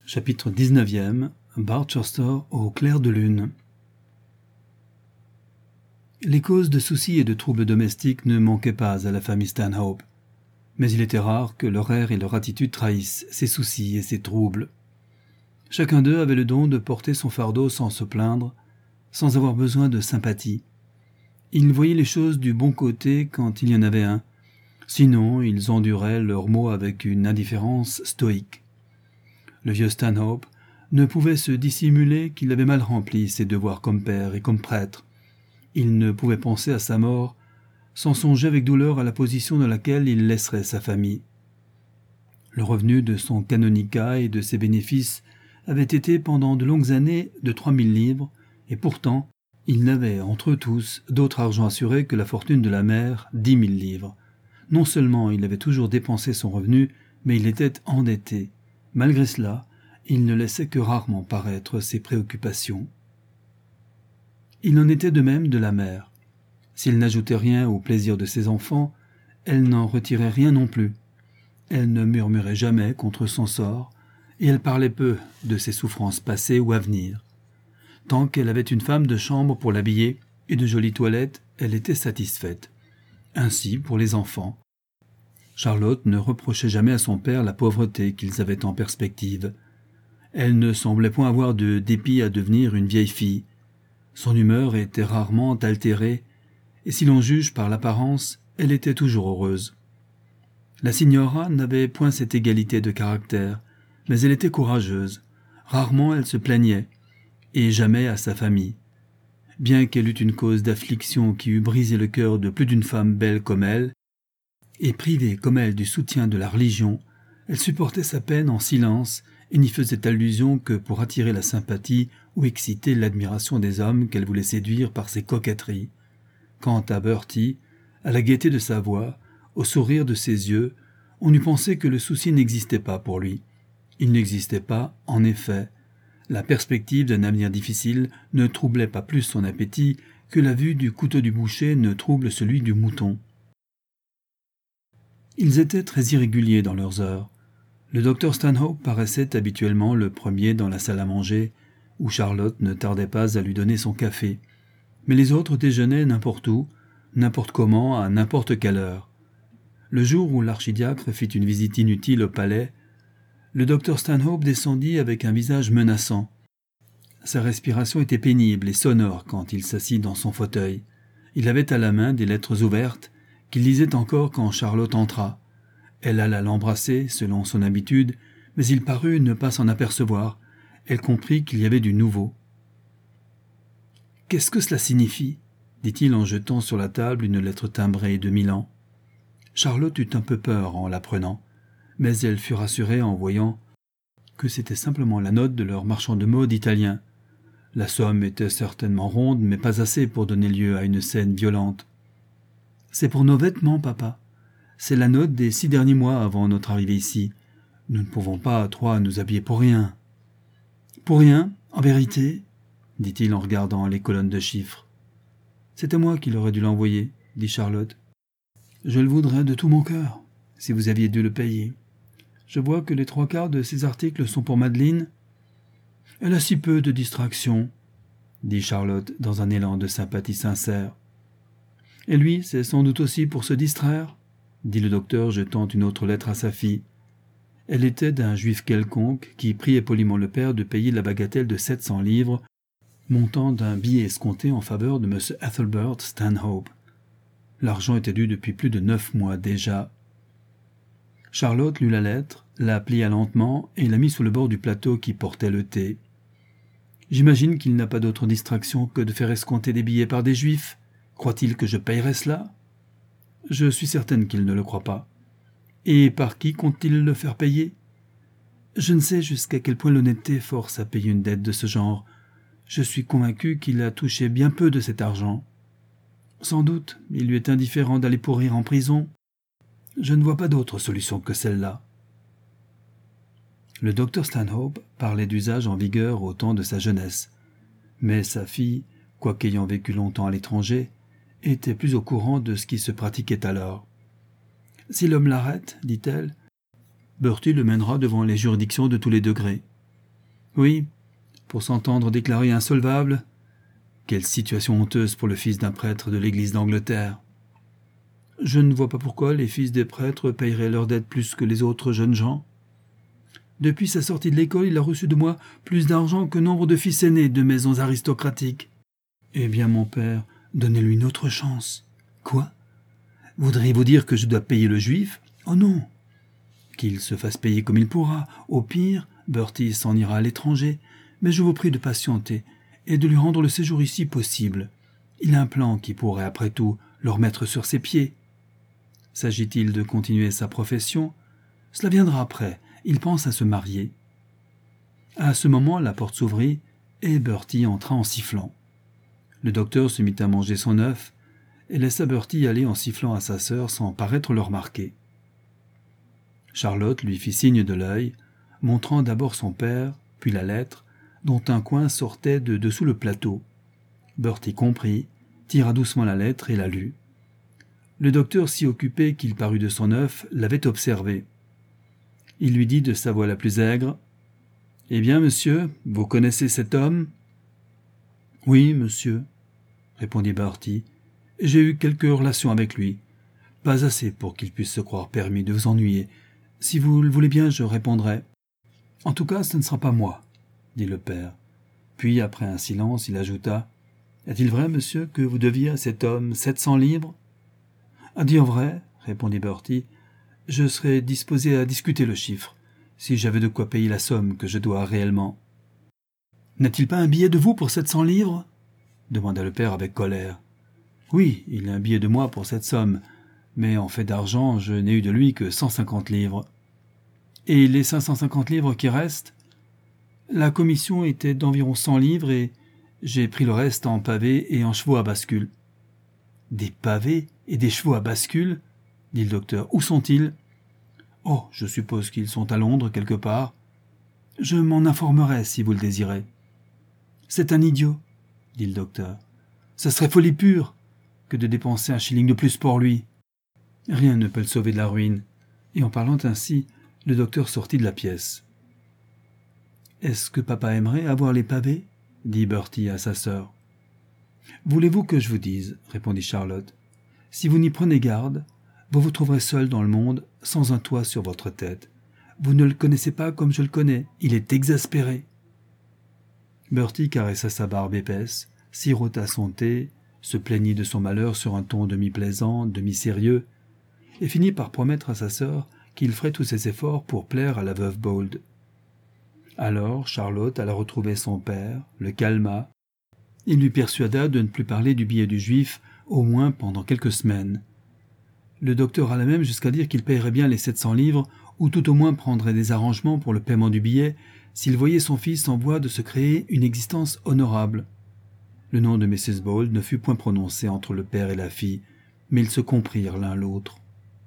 Chapitre 19e. Barchester au clair de lune. Les causes de soucis et de troubles domestiques ne manquaient pas à la famille Stanhope, mais il était rare que leur air et leur attitude trahissent ces soucis et ces troubles. Chacun d'eux avait le don de porter son fardeau sans se plaindre, sans avoir besoin de sympathie. Ils voyaient les choses du bon côté quand il y en avait un, sinon ils enduraient leurs maux avec une indifférence stoïque. Le vieux Stanhope ne pouvait se dissimuler qu'il avait mal rempli ses devoirs comme père et comme prêtre. Il ne pouvait penser à sa mort sans songer avec douleur à la position dans laquelle il laisserait sa famille. Le revenu de son canonicat et de ses bénéfices avait été pendant de longues années de 3000 livres, et pourtant il n'avait entre eux tous d'autre argent assuré que la fortune de la mère, 10 000 livres. Non seulement il avait toujours dépensé son revenu, mais il était endetté. Malgré cela, il ne laissait que rarement paraître ses préoccupations. Il en était de même de la mère. S'il n'ajoutait rien au plaisir de ses enfants, elle n'en retirait rien non plus. Elle ne murmurait jamais contre son sort, et elle parlait peu de ses souffrances passées ou à venir. Tant qu'elle avait une femme de chambre pour l'habiller et de jolies toilettes, elle était satisfaite. Ainsi pour les enfants. Charlotte ne reprochait jamais à son père la pauvreté qu'ils avaient en perspective. Elle ne semblait point avoir de dépit à devenir une vieille fille. Son humeur était rarement altérée, et si l'on juge par l'apparence, elle était toujours heureuse. La signora n'avait point cette égalité de caractère, mais elle était courageuse. Rarement elle se plaignait, et jamais à sa famille. Bien qu'elle eût une cause d'affliction qui eût brisé le cœur de plus d'une femme belle comme elle, et privée comme elle du soutien de la religion, elle supportait sa peine en silence et n'y faisait allusion que pour attirer la sympathie ou exciter l'admiration des hommes qu'elle voulait séduire par ses coquetteries. Quant à Bertie, à la gaieté de sa voix, au sourire de ses yeux, on eût pensé que le souci n'existait pas pour lui. Il n'existait pas, en effet. La perspective d'un avenir difficile ne troublait pas plus son appétit que la vue du couteau du boucher ne trouble celui du mouton. Ils étaient très irréguliers dans leurs heures. Le docteur Stanhope paraissait habituellement le premier dans la salle à manger, où Charlotte ne tardait pas à lui donner son café. Mais les autres déjeunaient n'importe où, n'importe comment, à n'importe quelle heure. Le jour où l'archidiacre fit une visite inutile au palais, le docteur Stanhope descendit avec un visage menaçant. Sa respiration était pénible et sonore quand il s'assit dans son fauteuil. Il avait à la main des lettres ouvertes qu'il lisait encore quand Charlotte entra. Elle alla l'embrasser, selon son habitude, mais il parut ne pas s'en apercevoir. Elle comprit qu'il y avait du nouveau. « Qu'est-ce que cela signifie ?» dit-il en jetant sur la table une lettre timbrée de Milan. Charlotte eut un peu peur en l'apprenant, mais elle fut rassurée en voyant que c'était simplement la note de leur marchand de mode italien. La somme était certainement ronde, mais pas assez pour donner lieu à une scène violente. « C'est pour nos vêtements, papa. C'est la note des 6 derniers mois avant notre arrivée ici. Nous ne pouvons pas, à 3, nous habiller pour rien. »« Pour rien, en vérité ?» dit-il en regardant les colonnes de chiffres. « C'était moi qui l'aurais dû l'envoyer, » dit Charlotte. « Je le voudrais de tout mon cœur, si vous aviez dû le payer. Je vois que les 3/4 de ces articles sont pour Madeleine. Elle a si peu de distraction, » dit Charlotte dans un élan de sympathie sincère. « Et lui, c'est sans doute aussi pour se distraire, » dit le docteur jetant une autre lettre à sa fille. Elle était d'un juif quelconque qui priait poliment le père de payer la bagatelle de 700 livres, montant d'un billet escompté en faveur de M. Ethelbert Stanhope. L'argent était dû depuis plus de 9 mois déjà. Charlotte lut la lettre, la plia lentement et la mit sous le bord du plateau qui portait le thé. « J'imagine qu'il n'a pas d'autre distraction que de faire escompter des billets par des juifs. Croit-il que je payerai cela ? Je suis certaine qu'il ne le croit pas. Et par qui compte-t-il le faire payer ? Je ne sais jusqu'à quel point l'honnêteté force à payer une dette de ce genre. Je suis convaincu qu'il a touché bien peu de cet argent. Sans doute, il lui est indifférent d'aller pourrir en prison. Je ne vois pas d'autre solution que celle-là. » Le docteur Stanhope parlait d'usages en vigueur au temps de sa jeunesse, mais sa fille, quoiqu'ayant vécu longtemps à l'étranger, était plus au courant de ce qui se pratiquait alors. « Si l'homme l'arrête, dit-elle, Bertie le mènera devant les juridictions de tous les degrés. Oui, pour s'entendre déclarer insolvable. Quelle situation honteuse pour le fils d'un prêtre de l'Église d'Angleterre. Je ne vois pas pourquoi les fils des prêtres paieraient leurs dettes plus que les autres jeunes gens. Depuis sa sortie de l'école, il a reçu de moi plus d'argent que nombre de fils aînés de maisons aristocratiques. Eh bien, mon père, donnez-lui une autre chance. Quoi? Voudriez-vous dire que je dois payer le juif? Oh non! Qu'il se fasse payer comme il pourra. Au pire, Bertie s'en ira à l'étranger. Mais je vous prie de patienter et de lui rendre le séjour ici possible. Il a un plan qui pourrait, après tout, le remettre sur ses pieds. S'agit-il de continuer sa profession? Cela viendra après. Il pense à se marier. À ce moment, la porte s'ouvrit et Bertie entra en sifflant. Le docteur se mit à manger son œuf et laissa Bertie aller en sifflant à sa sœur sans paraître le remarquer. Charlotte lui fit signe de l'œil, montrant d'abord son père, puis la lettre, dont un coin sortait de dessous le plateau. Bertie comprit, tira doucement la lettre et la lut. Le docteur, si occupé qu'il parut de son œuf, l'avait observé. Il lui dit de sa voix la plus aigre: « Eh bien, monsieur, vous connaissez cet homme ?»« Oui, monsieur, » répondit Bertie. « J'ai eu quelques relations avec lui. Pas assez pour qu'il puisse se croire permis de vous ennuyer. Si vous le voulez bien, je répondrai. »« En tout cas, ce ne sera pas moi, » dit le père. Puis, après un silence, il ajouta: « Est-il vrai, monsieur, que vous deviez à cet homme 700 livres ?» « À dire vrai, » répondit Bertie, « je serais disposé à discuter le chiffre, si j'avais de quoi payer la somme que je dois réellement. »« N'a-t-il pas un billet de vous pour 700 livres ?» demanda le père avec colère. « Oui, il a un billet de moi pour cette somme, mais en fait d'argent, je n'ai eu de lui que 150 livres. »« Et les 550 livres qui restent ?»« La commission était d'environ 100 livres et j'ai pris le reste en pavés et en chevaux à bascule. »« Des pavés et des chevaux à bascule ?» dit le docteur. « Où sont-ils ?»« Oh, je suppose qu'ils sont à Londres quelque part. Je m'en informerai si vous le désirez. »« C'est un idiot, » dit le docteur. « Ce serait folie pure que de dépenser un shilling de plus pour lui. Rien ne peut le sauver de la ruine. » Et en parlant ainsi, le docteur sortit de la pièce. « Est-ce que papa aimerait avoir les pavés ?» dit Bertie à sa sœur. « Voulez-vous que je vous dise, » répondit Charlotte. « Si vous n'y prenez garde, vous vous trouverez seul dans le monde, sans un toit sur votre tête. Vous ne le connaissez pas comme je le connais. Il est exaspéré. » Bertie caressa sa barbe épaisse, sirota son thé, se plaignit de son malheur sur un ton demi-plaisant, demi-sérieux, et finit par promettre à sa sœur qu'il ferait tous ses efforts pour plaire à la veuve Bold. Alors Charlotte alla retrouver son père, le calma, et lui persuada de ne plus parler du billet du juif, au moins pendant quelques semaines. Le docteur alla même jusqu'à dire qu'il payerait bien les 700 livres, ou tout au moins prendrait des arrangements pour le paiement du billet, s'il voyait son fils en voie de se créer une existence honorable. Le nom de Mrs. Bold ne fut point prononcé entre le père et la fille, mais ils se comprirent l'un l'autre.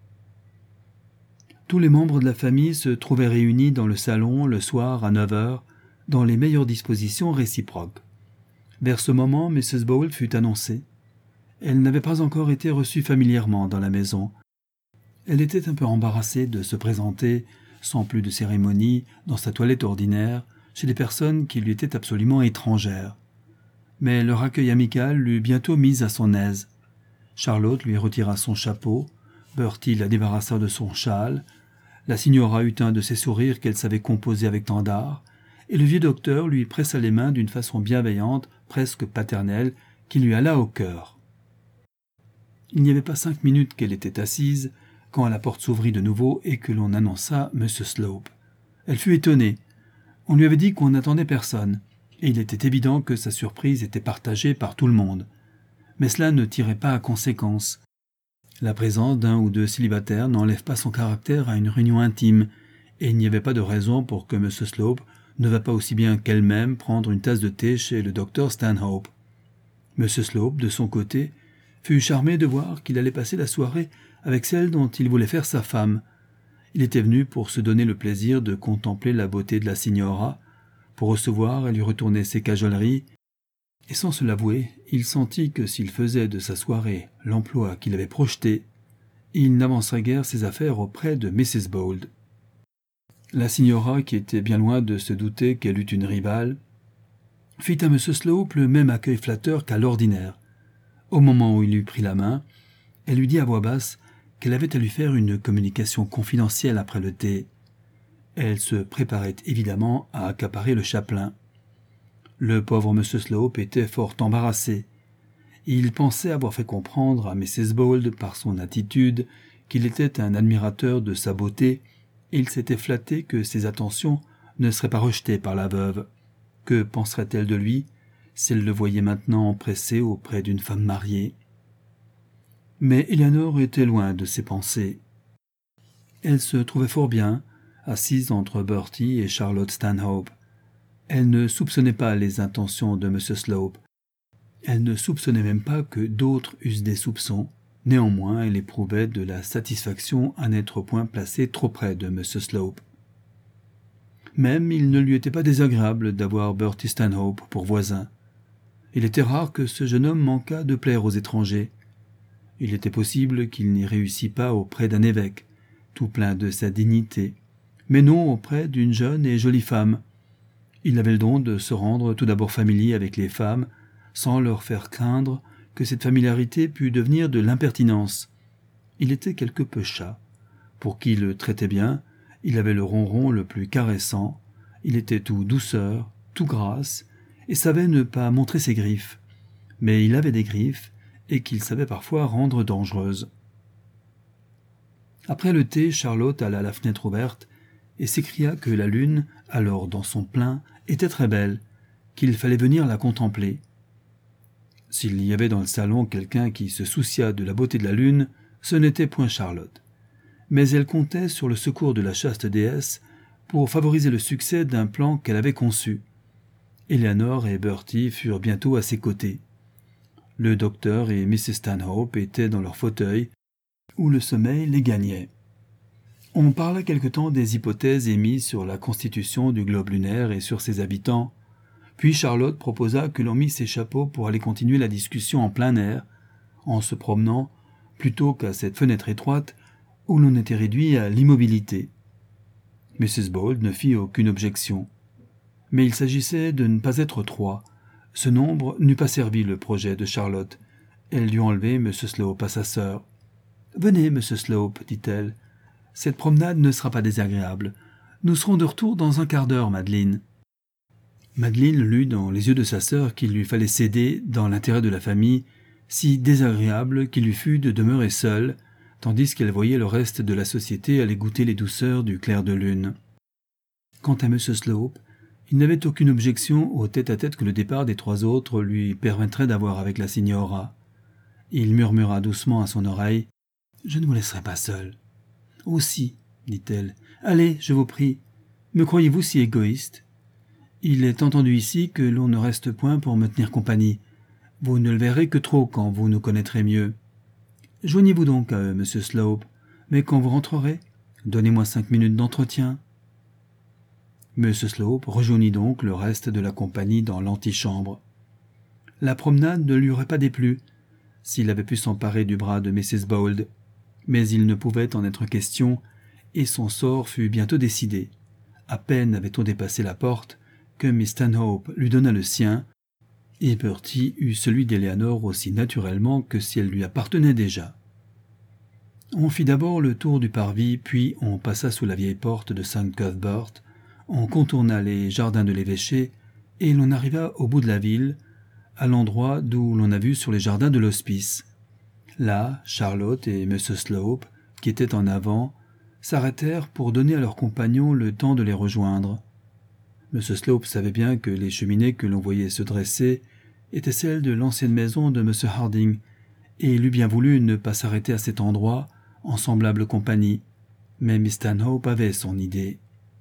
Tous les membres de la famille se trouvaient réunis dans le salon le soir à 9 heures, dans les meilleures dispositions réciproques. Vers ce moment, Mrs. Bold fut annoncée. Elle n'avait pas encore été reçue familièrement dans la maison. Elle était un peu embarrassée de se présenter, sans plus de cérémonie, dans sa toilette ordinaire, chez des personnes qui lui étaient absolument étrangères. Mais leur accueil amical l'eut bientôt mise à son aise. Charlotte lui retira son chapeau, Bertie la débarrassa de son châle, la signora eut un de ces sourires qu'elle savait composer avec tant d'art, et le vieux docteur lui pressa les mains d'une façon bienveillante, presque paternelle, qui lui alla au cœur. Il n'y avait pas 5 minutes qu'elle était assise, quand la porte s'ouvrit de nouveau et que l'on annonça M. Slope. Elle fut étonnée. On lui avait dit qu'on n'attendait personne, et il était évident que sa surprise était partagée par tout le monde. Mais cela ne tirait pas à conséquence. La présence d'un ou deux célibataires n'enlève pas son caractère à une réunion intime, et il n'y avait pas de raison pour que M. Slope ne vînt pas aussi bien qu'elle-même prendre une tasse de thé chez le docteur Stanhope. M. Slope, de son côté, fut charmé de voir qu'il allait passer la soirée avec celle dont il voulait faire sa femme. Il était venu pour se donner le plaisir de contempler la beauté de la signora, pour recevoir et lui retourner ses cajoleries, et sans se l'avouer, il sentit que s'il faisait de sa soirée l'emploi qu'il avait projeté, il n'avancerait guère ses affaires auprès de Mrs. Bold. La signora, qui était bien loin de se douter qu'elle eût une rivale, fit à M. Slope le même accueil flatteur qu'à l'ordinaire. Au moment où il lui prit la main, elle lui dit à voix basse qu'elle avait à lui faire une communication confidentielle après le thé. Elle se préparait évidemment à accaparer le chapelain. Le pauvre M. Slope était fort embarrassé. Il pensait avoir fait comprendre à Mrs. Bold par son attitude qu'il était un admirateur de sa beauté, et il s'était flatté que ses attentions ne seraient pas rejetées par la veuve. Que penserait-elle de lui si elle le voyait maintenant empressé auprès d'une femme mariée? Mais Eleanor était loin de ses pensées. Elle se trouvait fort bien, assise entre Bertie et Charlotte Stanhope. Elle ne soupçonnait pas les intentions de M. Slope. Elle ne soupçonnait même pas que d'autres eussent des soupçons. Néanmoins, elle éprouvait de la satisfaction à n'être point placée trop près de M. Slope. Même il ne lui était pas désagréable d'avoir Bertie Stanhope pour voisin. Il était rare que ce jeune homme manquât de plaire aux étrangers. Il était possible qu'il n'y réussît pas auprès d'un évêque, tout plein de sa dignité, mais non auprès d'une jeune et jolie femme. Il avait le don de se rendre tout d'abord familier avec les femmes, sans leur faire craindre que cette familiarité pût devenir de l'impertinence. Il était quelque peu chat. Pour qui le traitait bien, il avait le ronron le plus caressant, il était tout douceur, tout grâce, et savait ne pas montrer ses griffes. Mais il avait des griffes, et qu'il savait parfois rendre dangereuses. Après le thé, Charlotte alla à la fenêtre ouverte, et s'écria que la lune, alors dans son plein, était très belle, qu'il fallait venir la contempler. S'il y avait dans le salon quelqu'un qui se souciât de la beauté de la lune, ce n'était point Charlotte. Mais elle comptait sur le secours de la chaste déesse pour favoriser le succès d'un plan qu'elle avait conçu. Eleanor et Bertie furent bientôt à ses côtés. Le docteur et Mrs. Stanhope étaient dans leur fauteuil, où le sommeil les gagnait. On parla quelque temps des hypothèses émises sur la constitution du globe lunaire et sur ses habitants, puis Charlotte proposa que l'on mît ses chapeaux pour aller continuer la discussion en plein air, en se promenant, plutôt qu'à cette fenêtre étroite où l'on était réduit à l'immobilité. Mrs. Bold ne fit aucune objection. Mais il s'agissait de ne pas être trois. Ce nombre n'eût pas servi le projet de Charlotte. Elle dut enlever M. Slope à sa sœur. « Venez, M. Slope, dit-elle. Cette promenade ne sera pas désagréable. Nous serons de retour dans un quart d'heure, Madeleine. » Madeleine lut dans les yeux de sa sœur qu'il lui fallait céder, dans l'intérêt de la famille, si désagréable qu'il lui fût de demeurer seule, tandis qu'elle voyait le reste de la société aller goûter les douceurs du clair de lune. Quant à M. Slope, il n'avait aucune objection au tête-à-tête que le départ des trois autres lui permettrait d'avoir avec la signora. Il murmura doucement à son oreille « Je ne vous laisserai pas seule. »« Aussi, dit-elle. Allez, je vous prie. Me croyez-vous si égoïste ? Il est entendu ici que l'on ne reste point pour me tenir compagnie. Vous ne le verrez que trop quand vous nous connaîtrez mieux. Joignez-vous donc à eux, M. Slope, mais quand vous rentrerez, donnez-moi 5 minutes d'entretien. » M. Slope rejoignit donc le reste de la compagnie dans l'antichambre. La promenade ne lui aurait pas déplu, s'il avait pu s'emparer du bras de Mrs. Bold, mais il ne pouvait en être question, et son sort fut bientôt décidé. À peine avait-on dépassé la porte que Miss Stanhope lui donna le sien, et Bertie eut celui d'Eleanor aussi naturellement que si elle lui appartenait déjà. On fit d'abord le tour du parvis, puis on passa sous la vieille porte de St. Cuthbert, on contourna les jardins de l'évêché, et l'on arriva au bout de la ville, à l'endroit d'où l'on a vu sur les jardins de l'hospice. Là, Charlotte et M. Slope, qui étaient en avant, s'arrêtèrent pour donner à leurs compagnons le temps de les rejoindre. M. Slope savait bien que les cheminées que l'on voyait se dresser étaient celles de l'ancienne maison de M. Harding, et il eût bien voulu ne pas s'arrêter à cet endroit, en semblable compagnie, mais Miss Stanhope avait son idée.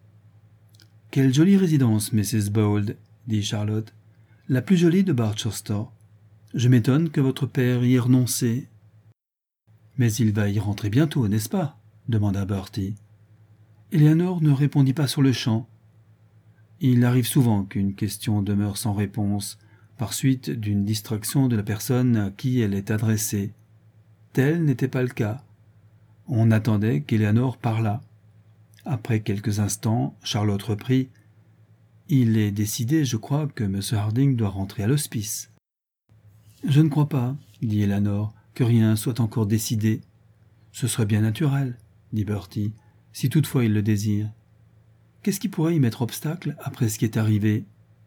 « Quelle jolie résidence, Mrs. Bold, » dit Charlotte, « la plus jolie de Barchester. Je m'étonne que votre père y ait renoncé. »« Mais il va y rentrer bientôt, n'est-ce pas ?» demanda Bertie. Eleanor ne répondit pas sur le champ. Il arrive souvent qu'une question demeure sans réponse, par suite d'une distraction de la personne à qui elle est adressée. Tel n'était pas le cas. On attendait qu'Eleanor parlât. Après quelques instants, Charlotte reprit. « Il est décidé, je crois, que M. Harding doit rentrer à l'hospice. »« Je ne crois pas, dit Eleanor, que rien soit encore décidé. »« Ce serait bien naturel, dit Bertie, si toutefois il le désire. Qu'est-ce qui pourrait y mettre obstacle après ce qui est arrivé ?»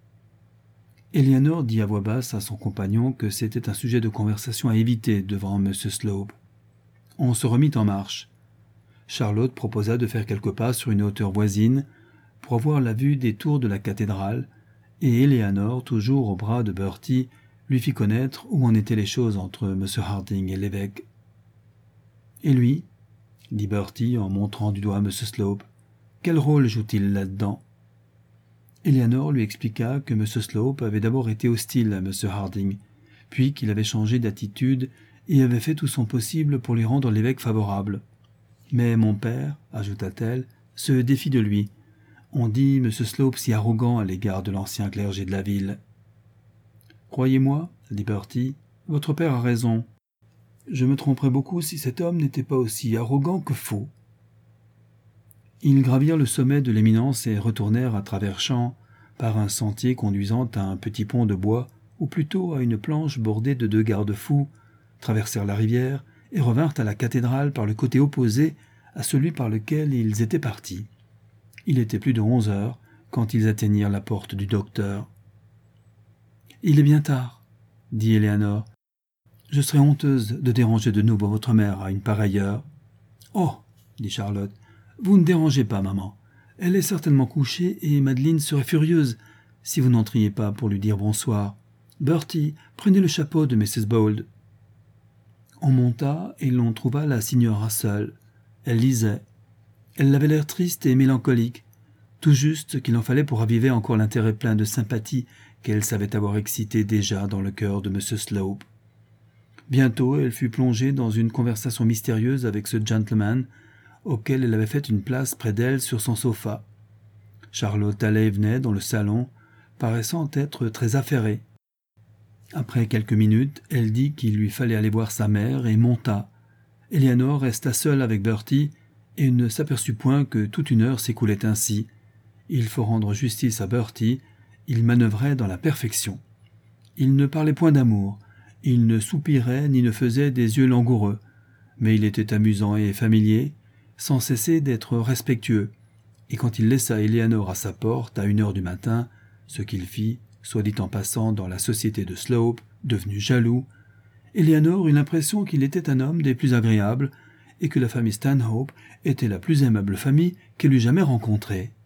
Eleanor dit à voix basse à son compagnon que c'était un sujet de conversation à éviter devant M. Slope. On se remit en marche. Charlotte proposa de faire quelques pas sur une hauteur voisine pour avoir la vue des tours de la cathédrale, et Eleanor, toujours au bras de Bertie, lui fit connaître où en étaient les choses entre M. Harding et l'évêque. « Et lui ?» dit Bertie en montrant du doigt M. Slope. « Quel rôle joue-t-il là-dedans ?» Eleanor lui expliqua que M. Slope avait d'abord été hostile à M. Harding, puis qu'il avait changé d'attitude et avait fait tout son possible pour lui rendre l'évêque favorable. « Mais mon père, ajouta-t-elle, se défie de lui. On dit M. Slope si arrogant à l'égard de l'ancien clergé de la ville. »« Croyez-moi, dit Bertie, votre père a raison. Je me tromperais beaucoup si cet homme n'était pas aussi arrogant que faux. » Ils gravirent le sommet de l'éminence et retournèrent à travers champs par un sentier conduisant à un petit pont de bois, ou plutôt à une planche bordée de 2 garde-fous, traversèrent la rivière et revinrent à la cathédrale par le côté opposé à celui par lequel ils étaient partis. Il était plus de 11 heures quand ils atteignirent la porte du docteur. « Il est bien tard, dit Eleanor. Je serais honteuse de déranger de nouveau votre mère à une pareille heure. »« Oh, dit Charlotte, vous ne dérangez pas, maman. Elle est certainement couchée et Madeleine serait furieuse si vous n'entriez pas pour lui dire bonsoir. Bertie, prenez le chapeau de Mrs. Bold. » On monta et l'on trouva la signora seule. Elle lisait. Elle avait l'air triste et mélancolique, tout juste ce qu'il en fallait pour raviver encore l'intérêt plein de sympathie qu'elle savait avoir excité déjà dans le cœur de M. Slope. Bientôt, elle fut plongée dans une conversation mystérieuse avec ce gentleman, auquel elle avait fait une place près d'elle sur son sofa. Charlotte allait et venait dans le salon, paraissant être très affairée. Après quelques minutes, elle dit qu'il lui fallait aller voir sa mère et monta. Eleanor resta seule avec Bertie et ne s'aperçut point que toute une heure s'écoulait ainsi. Il faut rendre justice à Bertie, il manœuvrait dans la perfection. Il ne parlait point d'amour, il ne soupirait ni ne faisait des yeux langoureux, mais il était amusant et familier, sans cesser d'être respectueux, et quand il laissa Eleanor à sa porte à 1 heure du matin, ce qu'il fit, soit dit en passant dans la société de Slope, devenu jaloux, Eleanor eut l'impression qu'il était un homme des plus agréables et que la famille Stanhope était la plus aimable famille qu'elle eût jamais rencontrée.